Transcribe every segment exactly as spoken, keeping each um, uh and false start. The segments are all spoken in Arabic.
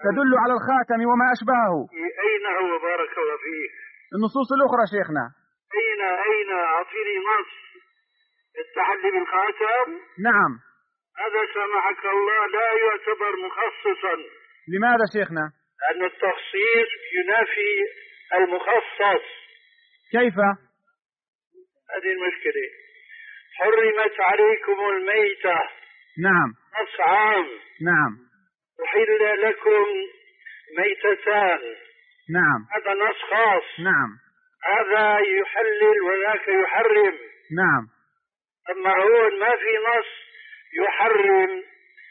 تدل على الخاتم وما أشبهه. أين هو بارك الله فيك؟ النصوص الأخرى شيخنا. أين أين أعطيني نص التحلي بالخاتم. نعم. هذا سمحك الله لا يعتبر مخصصا. لماذا شيخنا؟ لأن التخصيص ينافي المخصص. كيف؟ هذه المشكلة. حرمت عليكم الميتة. نعم. نص عام. نعم. أحل لكم ميتتان. نعم. هذا نص خاص. نعم. هذا يحلل وذاك يحرم. نعم. أما هو ما في نص يحرم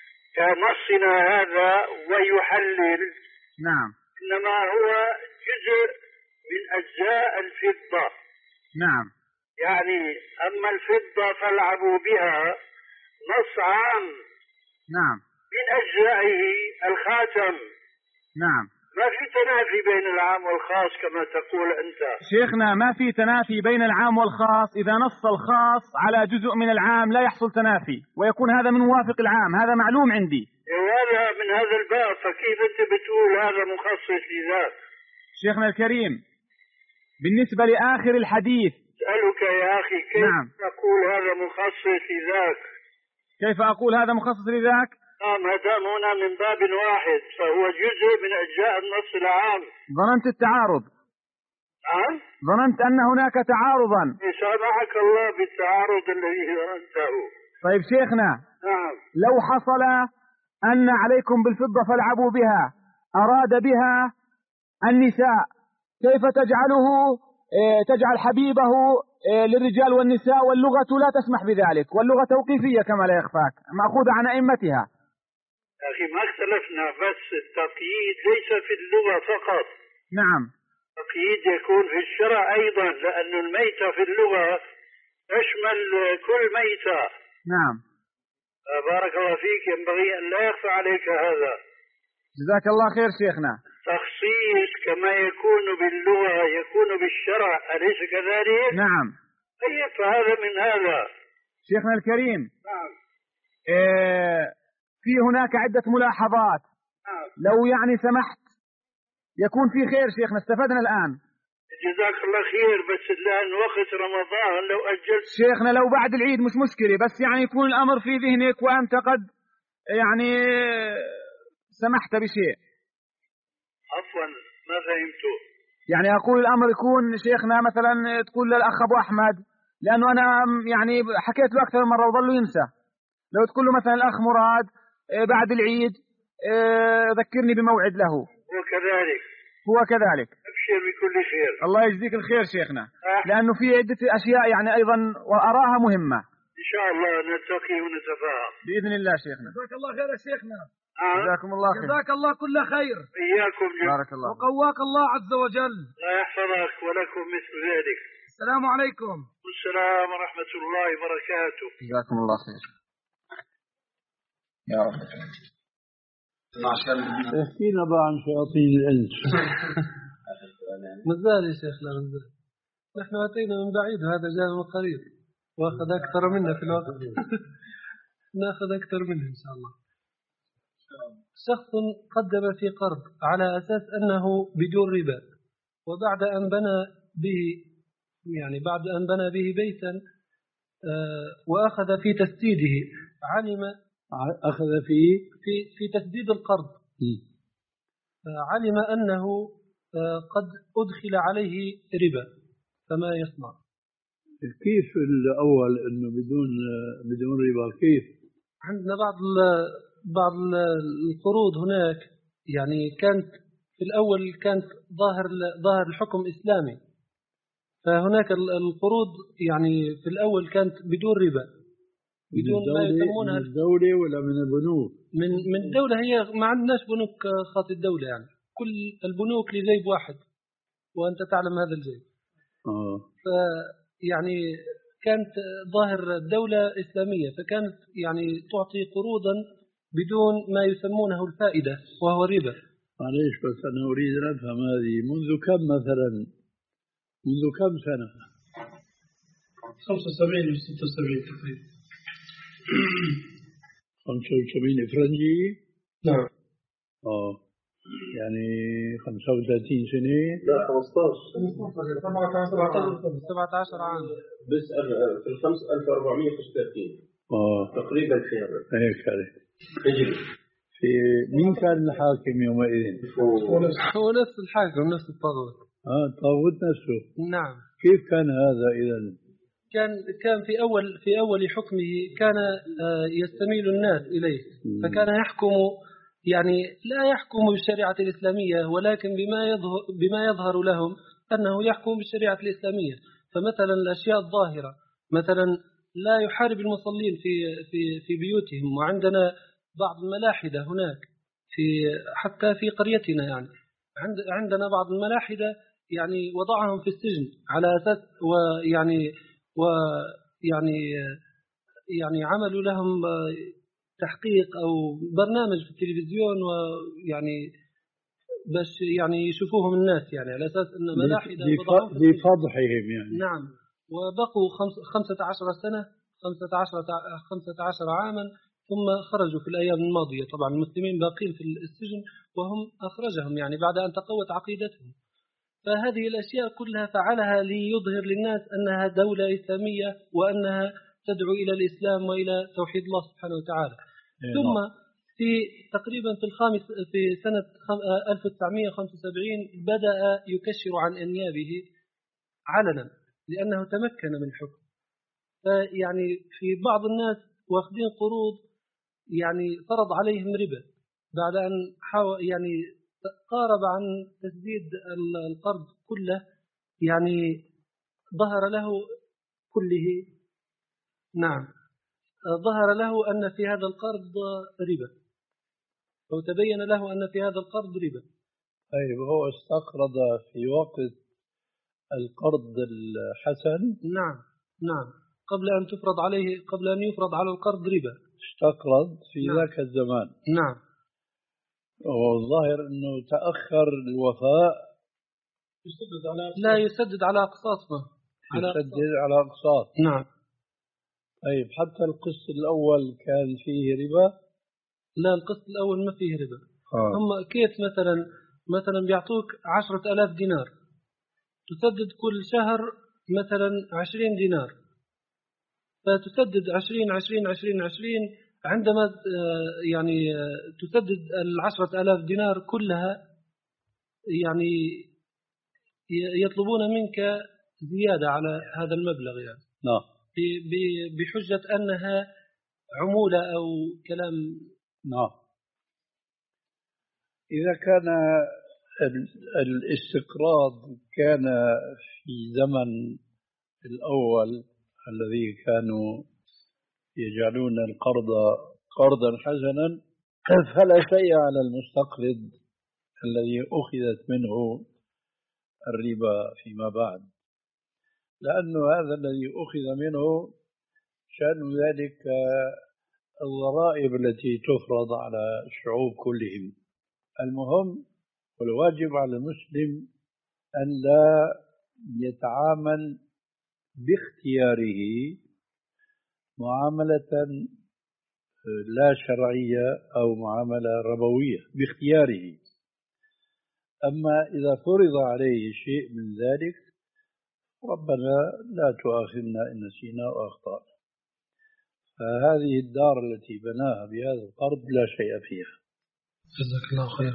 كنصنا هذا ويحلل. نعم. إنما هو جزء من أجزاء الفضة. نعم. يعني أما الفضة فالعبوا بها نص عام. نعم. من أجزائه الخاتم. نعم. ما في تنافي بين العام والخاص كما تقول أنت شيخنا. ما في تنافي بين العام والخاص. إذا نص الخاص على جزء من العام لا يحصل تنافي ويكون هذا من موافق العام. هذا معلوم عندي. وهذا من هذا الباب. فكيف أنت بتقول هذا مخصص لذاك؟ شيخنا الكريم بالنسبة لآخر الحديث أسألك يا أخي كيف نعم. تقول هذا مخصص لذاك؟ كيف أقول هذا مخصص لذاك؟ آه ما دام هنا من باب واحد فهو جزء من أجزاء النص العام. ظننت التعارض. نعم. ظننت أن هناك تعارضا. سامحك الله بالتعارض الذي ظننته. طيب شيخنا. نعم. لو حصل أن عليكم بالفضة فالعبوا بها أراد بها النساء كيف تجعله تجعل حبيبه للرجال والنساء واللغة لا تسمح بذلك واللغة توقيفية كما لا يخفاك مأخوذة عن أئمتها. يا أخي ما اختلفنا بس التقييد ليس في اللغة فقط. نعم. التقييد يكون في الشرع أيضا لأن الميتة في اللغة تشمل كل ميتة. نعم. بارك الله فيك ينبغي أن لا يخفى عليك هذا. جزاك الله خير شيخنا. تخصيص كما يكون باللغة يكون بالشرع أليس كذلك؟ نعم. أي فهذا من هذا. شيخنا الكريم. نعم. إيه في هناك عدة ملاحظات. نعم. لو يعني سمحت يكون في خير شيخنا استفدنا الآن. جزاك الله خير بس الآن وقت رمضان لو أجلت. شيخنا لو بعد العيد مش مشكلة بس يعني يكون الأمر في ذهنك وأنت قد يعني سمحت بشيء. عفوا ما فهمته. يعني أقول الأمر يكون شيخنا مثلا تقول للأخ أبو أحمد لأنه أنا يعني حكيت له أكثر مرة وظل ينسى. لو تقول له مثلا الأخ مراد بعد العيد ذكرني بموعد له. هو كذلك. هو كذلك. أبشر بكل خير. الله يجزيك الخير شيخنا. أه. لأنه في عدة أشياء يعني أيضا وأراها مهمة. إن شاء الله نلتقي ونتفاهم بإذن الله شيخنا. جزاك الله خير يا شيخنا. أه. جزاكم الله خير. جزاك الله كل خير. إياكم جميعا. بارك الله. وقواك الله عز وجل. لا يحفظك ولكم مثل ذلك. السلام عليكم. والسلام ورحمة الله وبركاته. جزاكم الله خير. يا رب. احكينا بقى عن شياطين الإنس. مازال يا شيخنا مازال. نحن أتينا من بعيد وهذا جاء من قريب وأخذ أكثر منا في الوقت. نأخذ أكثر منه إن شاء الله. شخص قدم في قرض على أساس أنه بدون ربا وبعد أن بنى به يعني بعد أن بنى به بيتا وأخذ في تسديده علم أخذ في في في تسديد القرض علم أنه قد أدخل عليه ربا فما يصنع؟ كيف الأول إنه بدون بدون ربا كيف؟ عندنا بعض بعض القروض هناك يعني كانت في الأول كانت ظاهر ظاهر الحكم إسلامي فهناك القروض يعني في الأول كانت بدون ربا بدون ما يسمونها من الدولة ولا من البنوك؟ من من الدولة. هي ما عندناش بنوك خاص الدولة يعني كل البنوك لجيب واحد وأنت تعلم هذا الجيب. آه. فيعني كانت ظاهر الدولة إسلامية فكانت يعني تعطي قروضا بدون ما يسمونه الفائدة وهو ربا. معليش بس أنا أريد أن أفهم هذه منذ كم مثلا منذ كم سنة؟ خمسة وسبعين و ستة وسبعين تقريبا. خمسة وسبعين فرنجي؟ نعم. آه يعني خمسة وثلاثين سنة. لا خمسة عشر سبعة عشر عام. بس في الخمس ألف وأربعمائة وخمسة وثلاثين اه تقريبا في هذا هيك هذا. هجري. في مين كان الحاكم يومئذ؟ هو نفس الحاكم نفس الطاغوت. اه الطاغوت نفسه. نعم. كيف كان هذا إذا؟ كان كان في أول في أول حكمه كان يستميل الناس إليه، فكان يحكم يعني لا يحكم بالشريعة الإسلامية، ولكن بما يظهر بما يظهر لهم أنه يحكم بالشريعة الإسلامية. فمثلا الأشياء الظاهرة، مثلا لا يحارب المصلين في في في بيوتهم، وعندنا بعض الملاحدة هناك في حتى في قريتنا، يعني عند عندنا بعض الملاحدة يعني وضعهم في السجن على أساس ويعني ويعني يعني عملوا لهم تحقيق أو برنامج في التلفزيون، ويعني باش يعني يشوفوهم الناس، يعني على أساس أن ملاحدة لفضحهم يعني. نعم. وبقوا خمسة عشر سنة خمسة عشر خمسة عشر عاما ثم خرجوا في الأيام الماضية. طبعا المسلمين باقين في السجن وهم أخرجهم يعني بعد أن تقوت عقيدتهم. فهذه الأشياء كلها فعلها ليظهر للناس أنها دولة إسلامية وأنها تدعو إلى الإسلام وإلى توحيد الله سبحانه وتعالى. ثم في تقريبا في الخامس في سنة ألف وتسعمائة وخمسة وسبعين بدأ يكشر عن أنيابه علنا لأنه تمكن من الحكم. فيعني في بعض الناس واخذين قروض يعني فرض عليهم ربا بعد أن حاول يعني قارب عن تسديد القرض كله، يعني ظهر له كله. نعم. ظهر له أن في هذا القرض ربا، أو تبين له أن في هذا القرض ربا. طيب هو استقرض في وقت القرض الحسن. نعم نعم قبل أن تفرض عليه قبل أن يفرض على القرض ربا استقرض في نعم. ذاك الزمان. نعم. والظاهر أنه تأخر الوفاء يسدد على لا يسدد على أقساطه يسدد على أقساط. نعم. طيب حتى القسط الأول كان فيه ربا؟ لا القسط الأول ما فيه ربا. آه. هم كيف مثلا مثلا بيعطوك عشرة آلاف دينار، تسدد كل شهر مثلا عشرين دينار، فتسدد عشرين عشرين عشرين عشرين عندما يعني تسدد العشرة آلاف دينار كلها يعني يطلبون منك زيادة على هذا المبلغ يعني. نعم. بحجة أنها عمولة أو كلام. نعم. إذا كان الاستقراض كان في زمن الأول الذي كانوا يجعلون القرض قرضا حسنا، فلا شيء على المستقرض الذي أخذت منه الربا فيما بعد، لأنه هذا الذي أخذ منه شأن ذلك الضرائب التي تفرض على الشعوب كلهم. المهم والواجب على المسلم أن لا يتعامل باختياره معاملة لا شرعية أو معاملة ربوية باختياره. أما إذا فرض عليه شيء من ذلك ربنا لا تؤاخذنا إن نسينا وأخطأنا. فهذه الدار التي بناها بهذا القرض لا شيء فيها. جزاك الله خير.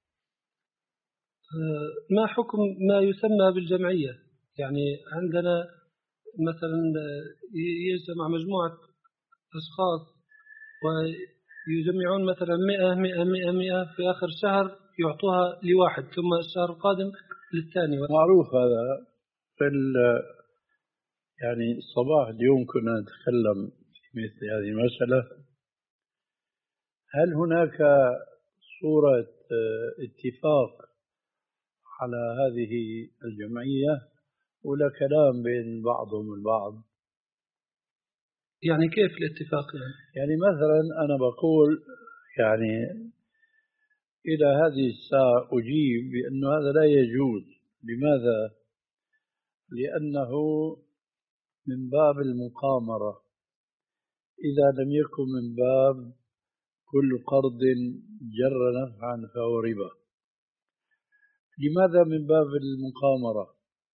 ما حكم ما يسمى بالجمعية؟ يعني عندنا مثلا يجمع مجموعة أشخاص ويجمعون مثلا مئة مئة مئة مئة في آخر الشهر يعطوها لواحد ثم الشهر القادم للثاني. معروف هذا. في يعني الصباح اليوم كنا نتكلم في مثل هذه المسألة. هل هناك صورة اتفاق على هذه الجمعية ولا كلام بين بعضهم البعض؟ يعني كيف الاتفاق يعني؟ يعني مثلا أنا بقول يعني إلى هذه الساعة أجيب بأنه هذا لا يجوز. لماذا؟ لأنه من باب المقامرة إذا لم يكن من باب كل قرض جر نفعا فهو ربا. لماذا؟ من باب المقامرة.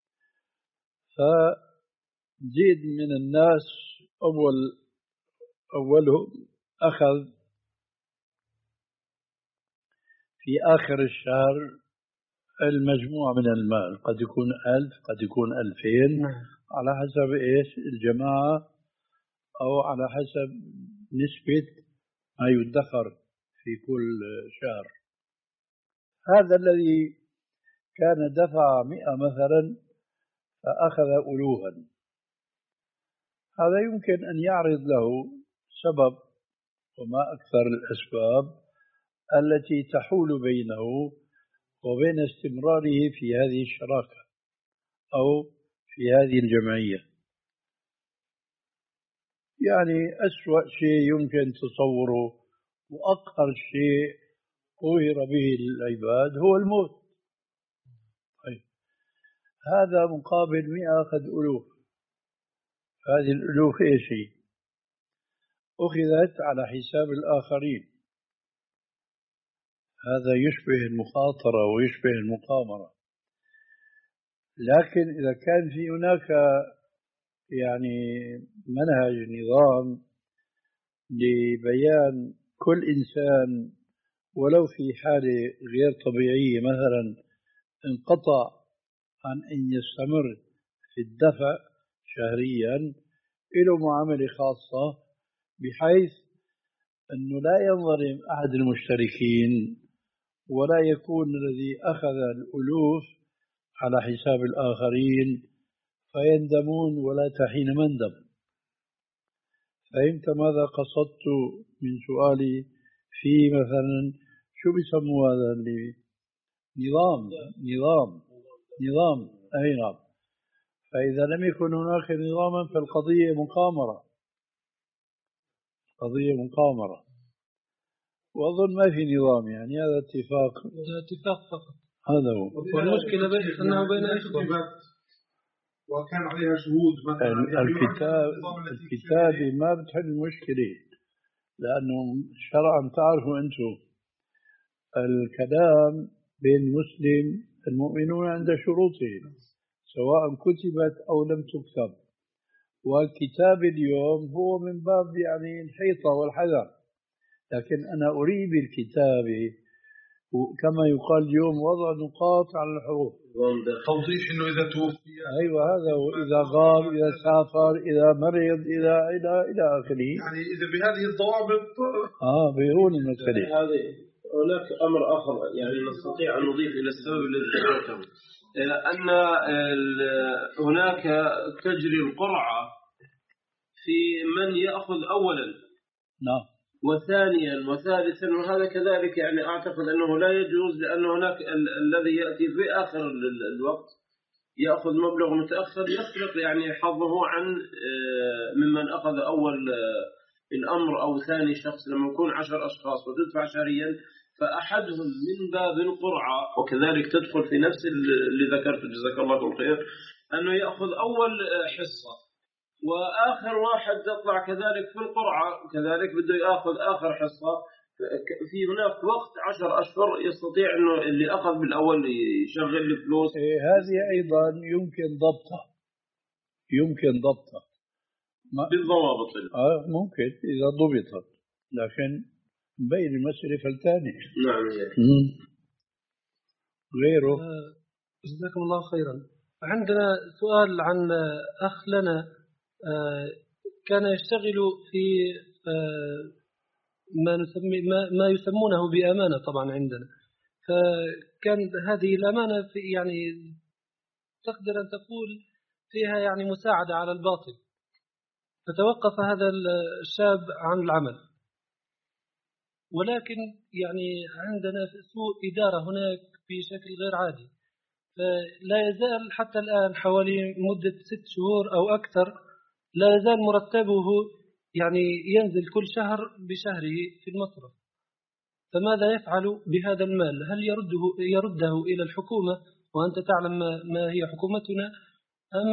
فزيد من الناس أول أولهم أخذ في آخر الشهر المجموع من المال، قد يكون ألف قد يكون ألفين، على حسب إيش الجماعة أو على حسب نسبة ما يدخر في كل شهر. هذا الذي كان دفع مئة مثلا فأخذ ألوها، هذا يمكن أن يعرض له سبب، وما أكثر الأسباب التي تحول بينه وبين استمراره في هذه الشراكة أو في هذه الجمعية. يعني أسوأ شيء يمكن تصوره وأقهر شيء قهر به العباد هو الموت. طيب، هذا مقابل مئة أخذ ألوف. هذه الألوف إيش هي؟ أخذت على حساب الآخرين. هذا يشبه المخاطرة ويشبه المقامرة. لكن إذا كان في هناك يعني منهج نظام لبيان كل إنسان ولو في حالة غير طبيعية، مثلا انقطع عن أن يستمر في الدفع شهريا، له معاملة خاصة بحيث أنه لا ينظلم أحد المشتركين ولا يكون الذي أخذ الألوف على حساب الآخرين فيندمون ولا تحين مندم. فهمت ماذا قصدت من سؤالي؟ في مثلا شو بيسموا هذا اللي نظام نظام نظام أي نعم. فإذا لم يكن هناك نظاما فالقضية مقامرة، قضية مقامرة، وأظن ما في نظام، يعني هذا اتفاق اتفاق فقط. هذا هو. والمشكلة بين أنه بين إخوة وكان عليها شهود مثلا. الكتاب الكتابة ما بتحل المشكلة، لأنه شرعا تعرفوا أنتم الكلام بين مسلم المؤمنون عند شروطهم سواء كتبت أو لم تكتب. والكتاب اليوم هو من باب يعني الحيطة والحذر، لكن أنا أريد بالكتابة كما يقال اليوم وضع نقاط على الحروف، توضيح إنه إذا توفي، أيوة هذا هو، إذا غاب، إذا سافر، إذا مرض، إذا إلى إلى آخره، يعني إذا بهذه الضوابط آه بيهون المسألة. هذه هناك أمر آخر يعني نستطيع أن نضيف إلى السبب الذي ذكرته، أن هناك تجري القرعة في من يأخذ أولا نعم وثانيا وثالثا، وهذا كذلك يعني أعتقد أنه لا يجوز، لأن هناك ال الذي يأتي في آخر الوقت يأخذ مبلغ متأخر يسبق يعني حظه عن ممن أخذ أول الأمر أو ثاني شخص. لما يكون عشر أشخاص وتدفع شهريا، فأحدهم من باب القرعة، وكذلك تدخل في نفس اللي ذكرته جزاك الله كل خير، أنه يأخذ أول حصة وآخر واحد تطلع كذلك في القرعة وكذلك بده يأخذ آخر حصة. في هناك وقت عشر أشهر يستطيع أنه اللي أخذ بالأول يشغل الفلوس. إيه هذه أيضا يمكن ضبطها، يمكن ضبطها بالضوابط. آه ممكن إذا ضبطت، لكن بين المسألة فلتاني. نعم. غيره. جزاكم الله خيرا. عندنا سؤال عن أخ لنا كان يشتغل في ما نسمي ما يسمونه بأمانة طبعا عندنا، فكان هذه الأمانة في يعني تقدر أن تقول فيها يعني مساعدة على الباطل، فتوقف هذا الشاب عن العمل، ولكن يعني عندنا سوء إدارة هناك بشكل غير عادي، فلا يزال حتى الآن حوالي مدة ست شهور أو أكثر لا يزال مرتبه يعني ينزل كل شهر بشهره في المصرف. فماذا يفعل بهذا المال؟ هل يرده يرده إلى الحكومة وأنت تعلم ما هي حكومتنا، أم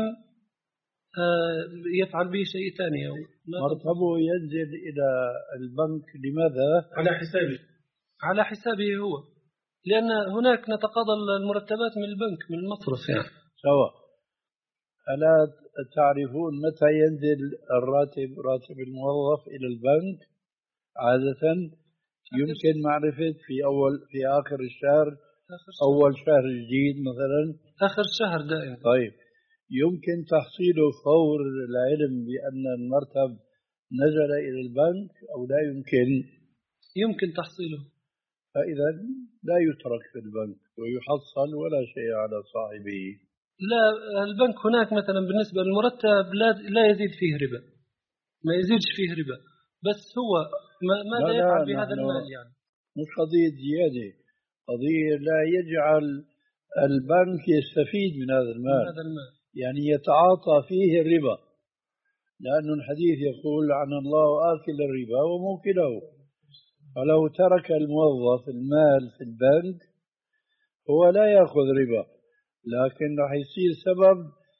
يفعل به شيء ثاني؟ مرتبه ينزل إلى البنك لماذا؟ على حسابه على حسابه هو. لأن هناك نتقاضى المرتبات من البنك من المصرف يعني. سواء. ألا تعرفون متى ينزل الراتب راتب الموظف إلى البنك؟ عادة يمكن معرفة في أول في آخر الشهر، أول شهر جديد مثلا آخر شهر دائما. طيب يمكن تحصيله فور العلم بأن المرتب نزل إلى البنك أو لا يمكن؟ يمكن تحصيله. فإذا لا يترك في البنك ويحصل ولا شيء على صاحبه. لا البنك هناك مثلا بالنسبة للمرتب لا لا يزيد فيه ربا، ما يزيدش فيه ربا، بس هو ماذا يفعل بهذا المال يعني؟ مش قضية زيادة، قضية لا يجعل البنك يستفيد من هذا المال, من هذا المال. يعني يتعاطى فيه الربا، لأن الحديث يقول عن الله آكل الربا وموكله. فلو ترك الموظف المال في البنك هو لا يأخذ ربا، لكن راح يصير سبب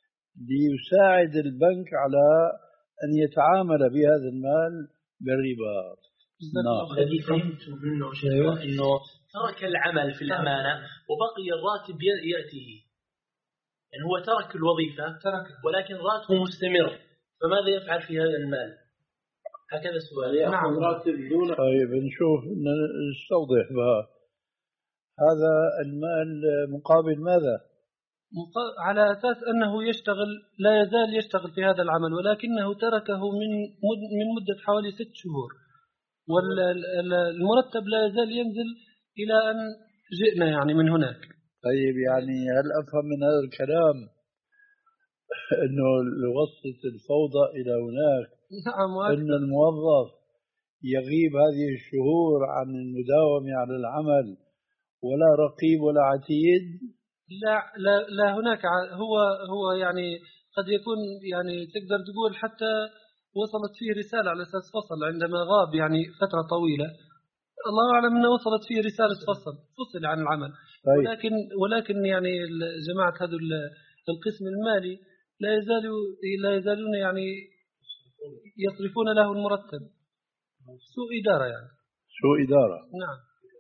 ليساعد البنك على أن يتعامل بهذا المال بالربا. نعم. الذي فهمت منه شيء أنه ترك العمل في الأمانة وبقي الراتب يأتيه، يعني هو ترك الوظيفة ولكن راتبه مستمر، فماذا يفعل في هذا المال؟ هكذا السؤال. نعم. راتب دون. طيب نشوف نستوضح بها. هذا المال مقابل ماذا؟ على أساس أنه يشتغل لا يزال يشتغل في هذا العمل، ولكنه تركه من من مدة حوالي ست شهور، والمرتب لا يزال ينزل إلى أن جئنا يعني من هناك. طيب يعني هل أفهم من هذا الكلام أنه لوصلة الفوضى إلى هناك؟ نعم. أن الموظف يغيب هذه الشهور عن المداومة على العمل ولا رقيب ولا عتيد؟ لا لا لا هناك هو هو يعني قد يكون يعني تقدر تقول حتى وصلت فيه رسالة على أساس فصل عندما غاب يعني فترة طويلة، الله أعلم أنه وصلت فيه رسالة فصل فصل عن العمل. طيب. ولكن ولكن يعني جماعة هذا القسم المالي لا يزالوا لا يزالون يعني يصرفون له المرتب. سوء إدارة يعني. سوء إدارة. نعم.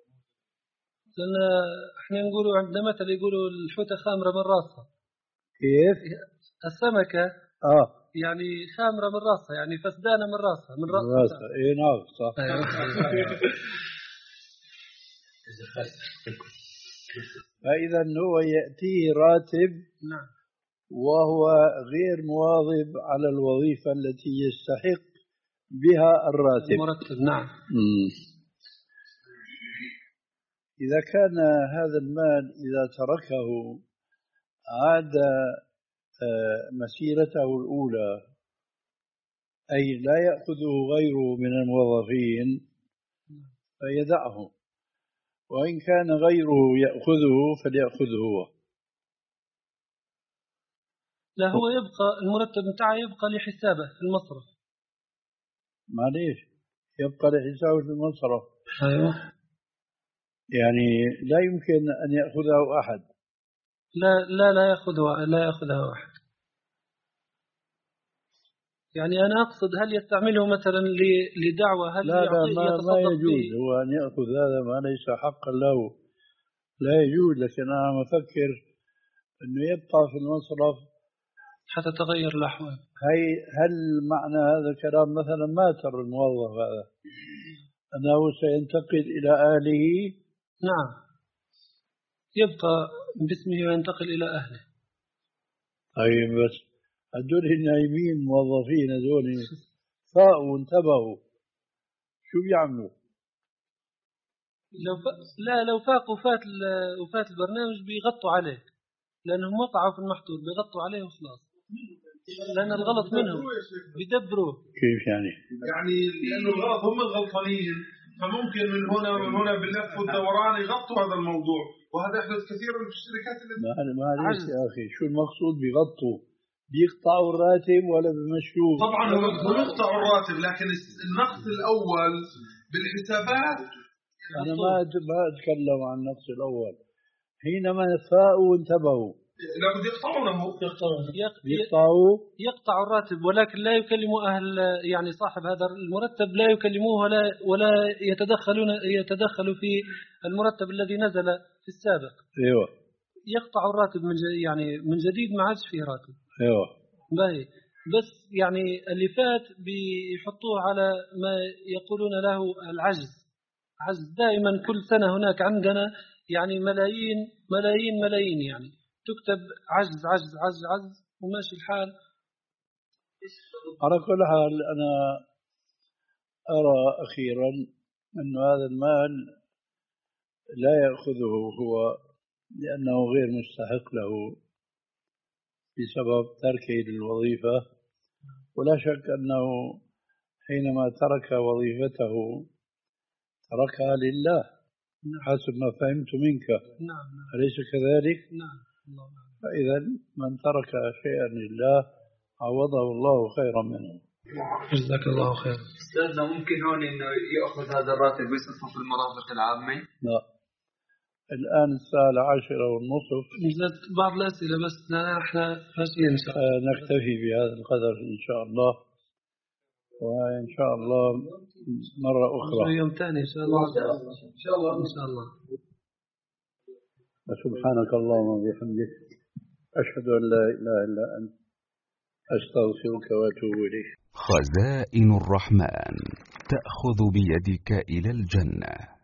لأن احنا نقولوا عندنا مثل يقولوا الحوتة خامرة من راسها. كيف؟ السمكة آه يعني خامرة من راسها، يعني فسدانة من راسها من راسها. إيه نعم صح. فإذا هو يأتيه راتب. نعم. وهو غير مواظب على الوظيفة التي يستحق بها الراتب. المرتب. نعم. مم. إذا كان هذا المال إذا تركه عاد مسيرته الأولى، أي لا يأخذه غيره من الموظفين فيدعه، وإن كان غيره يأخذه فليأخذه هو. لا هو يبقى المرتب متاعه يبقى لحسابه في المصرف. معليش يبقى لحسابه في المصرف. أيوة. يعني لا يمكن أن يأخذه أحد. لا لا لا يأخذه لا يأخذه أحد. يعني أنا أقصد هل يستعمله مثلا لدعوة؟ هل لا لا ما, ما يجوز هو أن يأخذ هذا ما ليس حقا له، لا يجوز. لكن أنا أفكر أنه يبقى في المصرف حتى تغير الأحوال. هي هل معنى هذا الكلام مثلا ما ترى الموظف هذا أنه سينتقل إلى أهله؟ نعم يبقى باسمه وينتقل إلى أهله. طيب بس هدول النايمين موظفين هدول فاقوا وانتبهوا شو بيعملوا؟ لو ف... لا لو فاقوا وفات ال... وفات البرنامج بيغطوا عليه، لأنهم وقعوا في المحظور بيغطوا عليه وخلاص، لأن الغلط منهم بيدبروه. كيف يعني؟ يعني لأنه الغلط هم الغلطانين، فممكن من هنا ومن هنا باللف والدوران يغطوا هذا الموضوع، وهذا يحدث كثيرا في الشركات اللي ما معلش يا أخي شو المقصود بيغطوا؟ بيقطعوا الراتب ولا بمشوه؟ طبعا هم يقطعوا الراتب، لكن النقص الأول بالحسابات. أنا ما ما أتكلم عن النقص الأول، حينما فاقوا وانتبهوا لابد يقطعونه. يقطعوا يقطع الراتب، ولكن لا يكلم أهل يعني صاحب هذا المرتب، لا يكلموه ولا ولا يتدخلون يتدخلوا في المرتب الذي نزل في السابق. ايوه يقطع الراتب من يعني من جديد، ما عادش فيه راتب. ايوه باهي. بس يعني اللي فات بيحطوه على ما يقولون له العجز. عجز دائما كل سنة هناك عندنا يعني ملايين ملايين ملايين، يعني تكتب عجز عجز عجز عجز وماشي الحال. على كل حال أنا أرى أخيرا أن هذا المال لا يأخذه هو لأنه غير مستحق له بسبب تركه للوظيفة، ولا شك أنه حينما ترك وظيفته تركها لله حسب ما فهمت منك. نعم. أليس كذلك؟ نعم. فإذا من ترك شيئا لله عوضه الله خيرا منه. جزاك الله خير. أستاذنا ممكن هون إنه يأخذ هذا الراتب ويصرفه في المرافق العامة؟ لا، الآن الساعة العاشرة والنصف. نزلت بعض الأسئلة بس نحن ماشيين إن شاء الله. نكتفي بهذا القدر إن شاء الله، وإن شاء الله مرة أخرى يوم ثاني إن شاء الله. إن شاء الله. إن شاء الله. سبحانك اللهم وبحمدك أشهد أن لا إله إلا أنت أستغفرك وأتوب إليك. خزائن الرحمن تأخذ بيدك إلى الجنة.